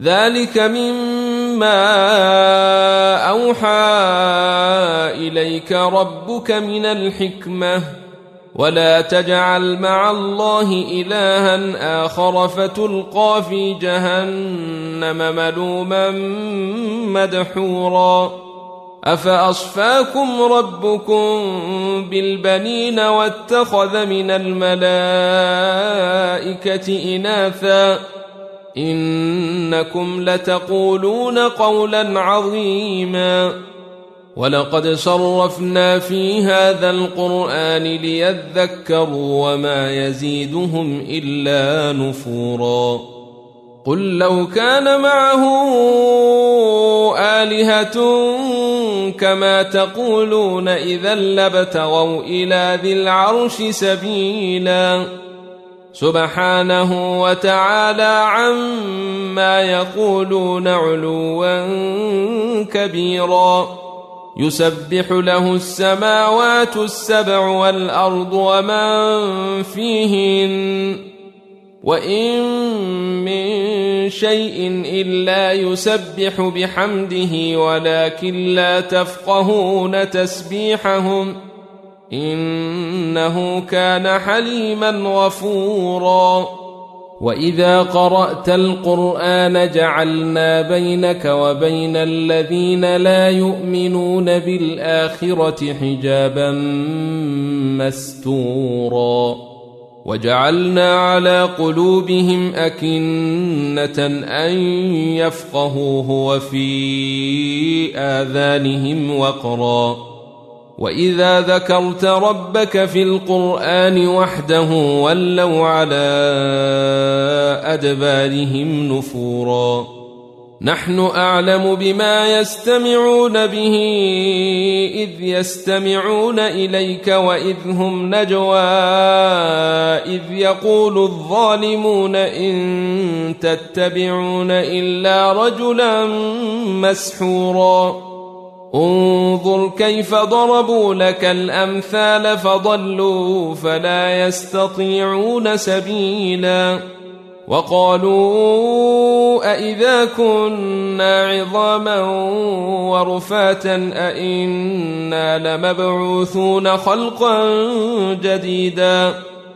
ذلك مما أوحى إليك ربك من الحكمة ولا تجعل مع الله إلها آخر فتلقى في جهنم ملوما مدحورا أفأصفاكم ربكم بالبنين واتخذ من الملائكة إناثا إنكم لتقولون قولا عظيما ولقد صرفنا في هذا القرآن ليذكروا وما يزيدهم إلا نفورا قل لو كان معه آلهة كما تقولون إذا لابتغوا إلى ذي العرش سبيلا سبحانه وتعالى عما يقولون علوا كبيرا يسبح له السماوات السبع والأرض ومن فيهن وإن من شيء إلا يسبح بحمده ولكن لا تفقهون تسبيحهم إنه كان حليما غفورا وإذا قرأت القرآن جعلنا بينك وبين الذين لا يؤمنون بالآخرة حجابا مستورا وجعلنا على قلوبهم أكنة أن يفقهوه وفي آذانهم وقرا وإذا ذكرت ربك في القرآن وحده ولوا على أدبارهم نفورا نحن أعلم بما يستمعون به إذ يستمعون إليك وإذ هم نجوى إذ يقول الظالمون إن تتبعون إلا رجلا مسحورا انظر كيف ضربوا لك الأمثال فضلوا فلا يستطيعون سبيلا وقالوا أئذا كنا عظاما ورفاتا أئنا لمبعوثون خلقا جديدا